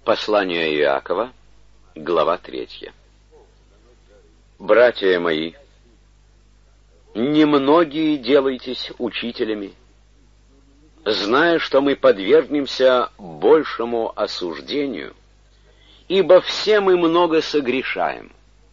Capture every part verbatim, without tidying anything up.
Послание Иакова, глава третья. Братья мои, немногие делайтесь учителями, зная, что мы подвергнемся большему осуждению, ибо все мы много согрешаем.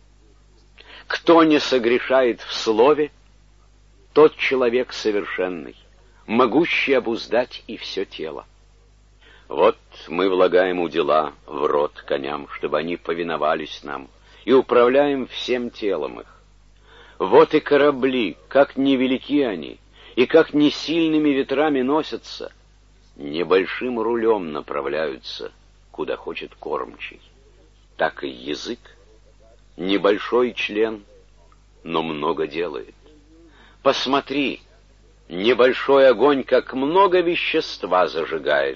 Кто не согрешает в слове, тот человек совершенный, могущий обуздать и все тело. Вот мы влагаем удила в рот коням, чтобы они повиновались нам, и управляем всем телом их. Вот и корабли, как невелики они, и как не сильными ветрами носятся, небольшим рулем направляются, куда хочет кормчий. Так и язык, небольшой член, но много делает. Посмотри, небольшой огонь, как много вещества зажигает.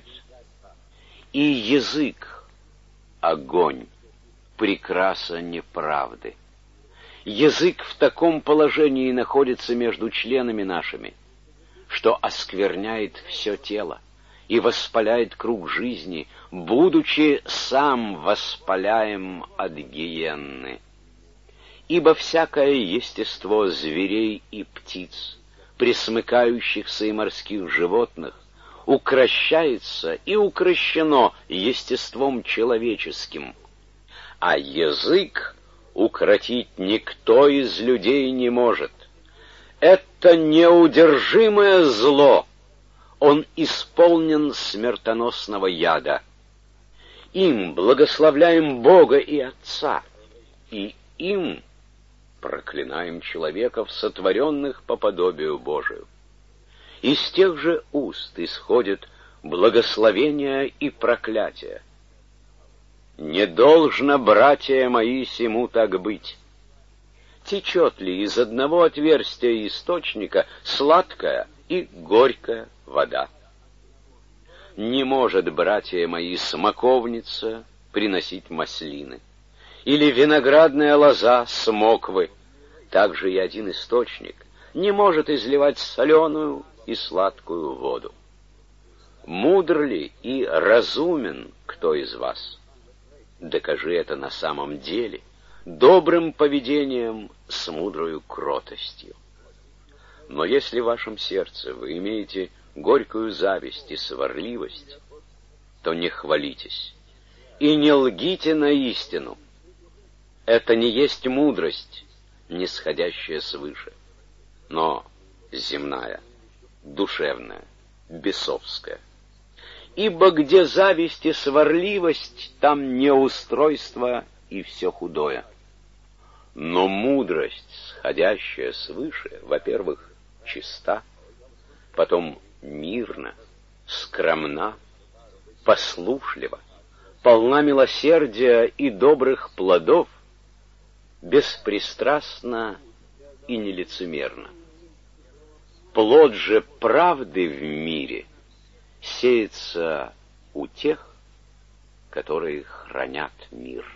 И язык, огонь, прекраса неправды. Язык в таком положении находится между членами нашими, что оскверняет все тело и воспаляет круг жизни, будучи сам воспаляем от гиенны. Ибо всякое естество зверей и птиц, пресмыкающихся и морских животных, укращается и укращено естеством человеческим, а язык укротить никто из людей не может. Это неудержимое зло, он исполнен смертоносного яда. Им благословляем Бога и Отца, и им проклинаем человеков, сотворенных по подобию Божию. Из тех же уст исходит благословение и проклятие. Не должно, братья мои, сему так быть. Течет ли из одного отверстия источника сладкая и горькая вода? Не может, братья мои, смоковница приносить маслины, или виноградная лоза смоквы. Также и один источник не может изливать соленую и сладкую воду. Мудр ли и разумен кто из вас? Докажи это на самом деле добрым поведением с мудрою кротостью. Но если в вашем сердце вы имеете горькую зависть и сварливость, то не хвалитесь и не лгите на истину. Это не есть мудрость, нисходящая свыше, но земная, душевная, бесовская. Ибо где зависть и сварливость, там неустройство и все худое. Но мудрость, сходящая свыше, во-первых, чиста, потом мирна, скромна, послушлива, полна милосердия и добрых плодов, беспристрастна и нелицемерна. Плод же правды в мире сеется у тех, которые хранят мир.